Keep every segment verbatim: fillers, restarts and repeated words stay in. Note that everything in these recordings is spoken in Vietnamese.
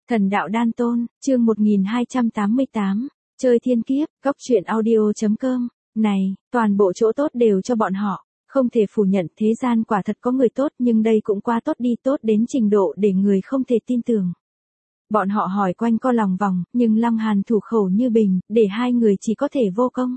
Thần đạo đan tôn, chương một nghìn hai trăm tám mươi tám, chơi thiên kiếp, góc truyện audio.com, này, toàn bộ chỗ tốt đều cho bọn họ, không thể phủ nhận thế gian quả thật có người tốt nhưng đây cũng quá tốt đi, tốt đến trình độ để người không thể tin tưởng. Bọn họ hỏi quanh co lòng vòng, nhưng Lăng Hàn thủ khẩu như bình, để hai người chỉ có thể vô công.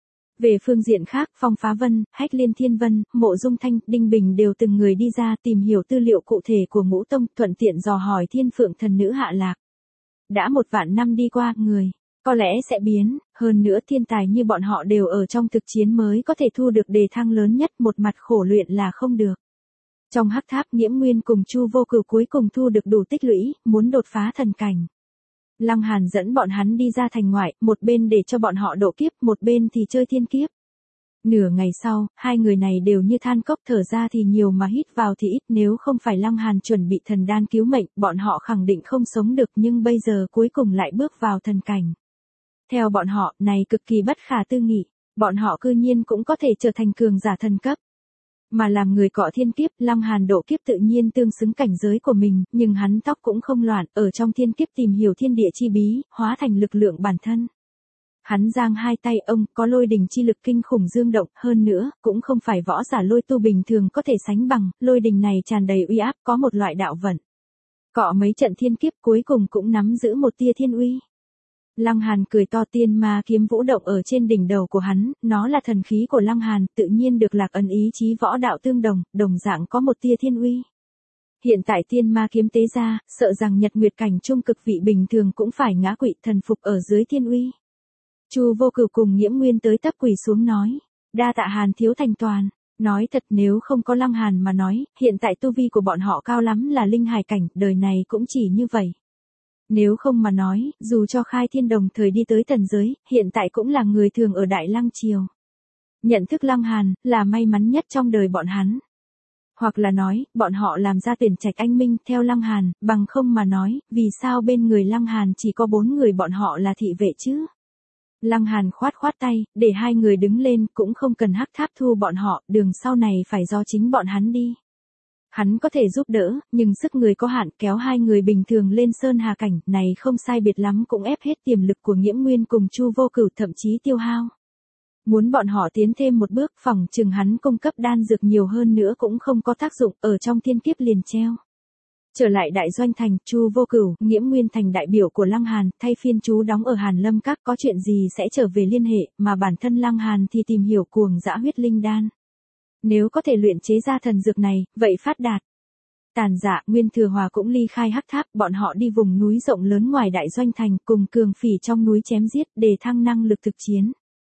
Về phương diện khác, Phong Phá Vân, Hách Liên Thiên Vân, Mộ Dung Thanh, Đinh Bình đều từng người đi ra tìm hiểu tư liệu cụ thể của Ngũ Tông, thuận tiện dò hỏi Thiên Phượng thần nữ hạ lạc. Đã một vạn năm đi qua, người có lẽ sẽ biến, hơn nữa thiên tài như bọn họ đều ở trong thực chiến mới có thể thu được đề thăng lớn nhất, một mặt khổ luyện là không được. Trong hắc tháp, Nghiễm Nguyên cùng Chu Vô Cửu cuối cùng thu được đủ tích lũy, muốn đột phá thần cảnh. Lăng Hàn dẫn bọn hắn đi ra thành ngoại, một bên để cho bọn họ độ kiếp, một bên thì chơi thiên kiếp. Nửa ngày sau, hai người này đều như than cốc, thở ra thì nhiều mà hít vào thì ít, nếu không phải Lăng Hàn chuẩn bị thần đan cứu mệnh, bọn họ khẳng định không sống được, nhưng bây giờ cuối cùng lại bước vào thần cảnh. Theo bọn họ, này cực kỳ bất khả tư nghị, bọn họ cư nhiên cũng có thể trở thành cường giả thần cấp. Mà làm người cọ thiên kiếp, Lăng Hàn độ kiếp tự nhiên tương xứng cảnh giới của mình, nhưng hắn tóc cũng không loạn, ở trong thiên kiếp tìm hiểu thiên địa chi bí, hóa thành lực lượng bản thân. Hắn giang hai tay, ông có lôi đình chi lực kinh khủng dương động, hơn nữa, cũng không phải võ giả lôi tu bình thường có thể sánh bằng, lôi đình này tràn đầy uy áp, có một loại đạo vận. Cọ mấy trận thiên kiếp cuối cùng cũng nắm giữ một tia thiên uy. Lăng Hàn cười to, tiên ma kiếm vũ động ở trên đỉnh đầu của hắn, nó là thần khí của Lăng Hàn, tự nhiên được lạc ấn ý chí võ đạo tương đồng, đồng dạng có một tia thiên uy. Hiện tại tiên ma kiếm tế ra, sợ rằng nhật nguyệt cảnh trung cực vị bình thường cũng phải ngã quỵ, thần phục ở dưới thiên uy. Chu Vô Cửu cùng Nghiễm Nguyên tới tấp quỳ xuống nói, đa tạ Hàn thiếu thành toàn. Nói thật, nếu không có Lăng Hàn mà nói, hiện tại tu vi của bọn họ cao lắm là linh hải cảnh, đời này cũng chỉ như vậy. Nếu không mà nói, dù cho khai thiên đồng thời đi tới thần giới, hiện tại cũng là người thường ở Đại Lăng Triều. Nhận thức Lăng Hàn, là may mắn nhất trong đời bọn hắn. Hoặc là nói, bọn họ làm ra tuyển trạch anh minh theo Lăng Hàn, bằng không mà nói, vì sao bên người Lăng Hàn chỉ có bốn người bọn họ là thị vệ chứ? Lăng Hàn khoát khoát tay, để hai người đứng lên, cũng không cần hắc tháp thu bọn họ, đường sau này phải do chính bọn hắn đi. Hắn có thể giúp đỡ, nhưng sức người có hạn, kéo hai người bình thường lên sơn hà cảnh, này không sai biệt lắm cũng ép hết tiềm lực của Nghiễm Nguyên cùng Chu Vô Cửu, thậm chí tiêu hao. Muốn bọn họ tiến thêm một bước, phỏng chừng hắn cung cấp đan dược nhiều hơn nữa cũng không có tác dụng, ở trong thiên kiếp liền treo. Trở lại đại doanh thành, Chu Vô Cửu, Nghiễm Nguyên thành đại biểu của Lăng Hàn, thay phiên chú đóng ở Hàn Lâm Các, có chuyện gì sẽ trở về liên hệ, mà bản thân Lăng Hàn thì tìm hiểu cuồng dã huyết linh đan. Nếu có thể luyện chế ra thần dược này, vậy phát đạt. Tàn Dạ, Nguyên Thừa Hòa cũng ly khai hắc tháp, bọn họ đi vùng núi rộng lớn ngoài đại doanh thành, cùng cường phỉ trong núi chém giết, để thăng năng lực thực chiến.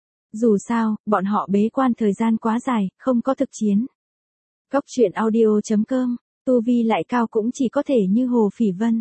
Dù sao, bọn họ bế quan thời gian quá dài, không có thực chiến. Góc truyện audio.com, tu vi lại cao cũng chỉ có thể như Hồ Phỉ Vân.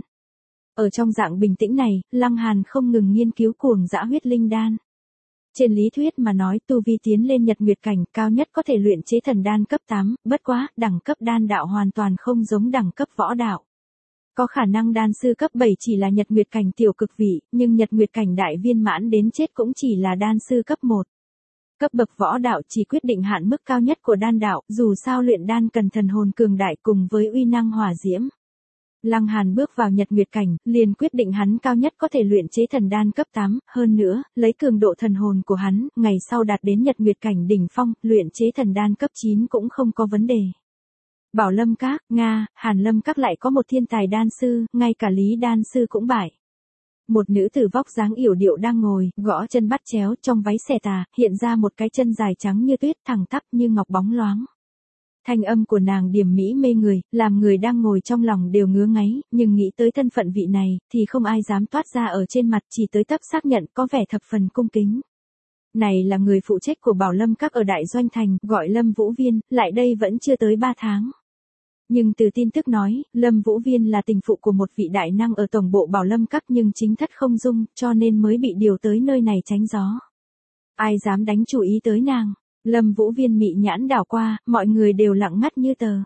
Ở trong dạng bình tĩnh này, Lăng Hàn không ngừng nghiên cứu cuồng dã huyết linh đan. Trên lý thuyết mà nói, tu vi tiến lên nhật nguyệt cảnh, cao nhất có thể luyện chế thần đan cấp tám, bất quá, đẳng cấp đan đạo hoàn toàn không giống đẳng cấp võ đạo. Có khả năng đan sư cấp bảy chỉ là nhật nguyệt cảnh tiểu cực vị, nhưng nhật nguyệt cảnh đại viên mãn đến chết cũng chỉ là đan sư cấp một. Cấp bậc võ đạo chỉ quyết định hạn mức cao nhất của đan đạo, dù sao luyện đan cần thần hồn cường đại cùng với uy năng hỏa diễm. Lăng Hàn bước vào nhật nguyệt cảnh, liền quyết định hắn cao nhất có thể luyện chế thần đan cấp tám, hơn nữa, lấy cường độ thần hồn của hắn, ngày sau đạt đến nhật nguyệt cảnh đỉnh phong, luyện chế thần đan cấp chín cũng không có vấn đề. Bảo Lâm Các, Nga, Hàn Lâm Các lại có một thiên tài đan sư, ngay cả Lý đan sư cũng bại. Một nữ tử vóc dáng yểu điệu đang ngồi, gõ chân bắt chéo, trong váy xẻ tà, hiện ra một cái chân dài trắng như tuyết, thẳng tắp như ngọc bóng loáng. Thanh âm của nàng điềm mỹ mê người, làm người đang ngồi trong lòng đều ngứa ngáy, nhưng nghĩ tới thân phận vị này, thì không ai dám toát ra ở trên mặt, chỉ tới tấp xác nhận, có vẻ thập phần cung kính. Này là người phụ trách của Bảo Lâm Các ở Đại Doanh Thành, gọi Lâm Vũ Viên, lại đây vẫn chưa tới ba tháng. Nhưng từ tin tức nói, Lâm Vũ Viên là tình phụ của một vị đại năng ở tổng bộ Bảo Lâm Các nhưng chính thất không dung, cho nên mới bị điều tới nơi này tránh gió. Ai dám đánh chú ý tới nàng? Lâm Vũ Viên mị nhãn đảo qua, mọi người đều lặng ngắt như tờ.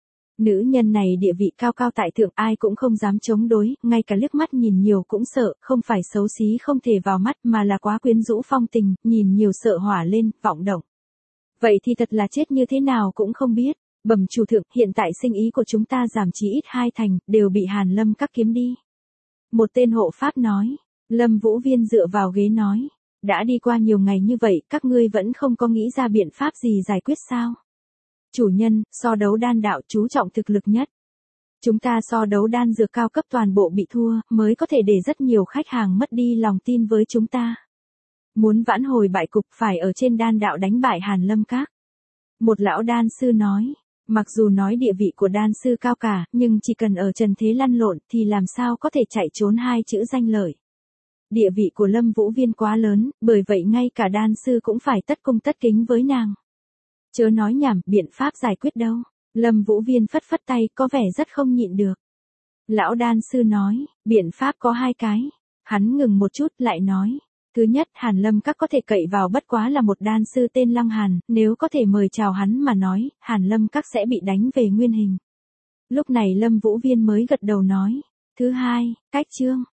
Nữ nhân này địa vị cao cao tại thượng, ai cũng không dám chống đối, ngay cả liếc mắt nhìn nhiều cũng sợ, không phải xấu xí không thể vào mắt mà là quá quyến rũ phong tình, nhìn nhiều sợ hỏa lên, vọng động. Vậy thì thật là chết như thế nào cũng không biết. Bẩm chủ thượng, hiện tại sinh ý của chúng ta giảm chí ít hai thành, đều bị Hàn Lâm Các kiếm đi. Một tên hộ pháp nói. Lâm Vũ Viên dựa vào ghế nói. Đã đi qua nhiều ngày như vậy, các ngươi vẫn không có nghĩ ra biện pháp gì giải quyết sao? Chủ nhân, so đấu đan đạo chú trọng thực lực nhất. Chúng ta so đấu đan dược cao cấp toàn bộ bị thua, mới có thể để rất nhiều khách hàng mất đi lòng tin với chúng ta. Muốn vãn hồi bại cục phải ở trên đan đạo đánh bại Hàn Lâm Các. Một lão đan sư nói, mặc dù nói địa vị của đan sư cao cả, nhưng chỉ cần ở trần thế lăn lộn thì làm sao có thể chạy trốn hai chữ danh lợi. Địa vị của Lâm Vũ Viên quá lớn, bởi vậy ngay cả đan sư cũng phải tất cung tất kính với nàng. Chớ nói nhảm, biện pháp giải quyết đâu. Lâm Vũ Viên phất phất tay, có vẻ rất không nhịn được. Lão đan sư nói, biện pháp có hai cái. Hắn ngừng một chút lại nói. Thứ nhất, Hàn Lâm Các có thể cậy vào bất quá là một đan sư tên Lăng Hàn, nếu có thể mời chào hắn mà nói, Hàn Lâm Các sẽ bị đánh về nguyên hình. Lúc này Lâm Vũ Viên mới gật đầu nói. Thứ hai, cách chương.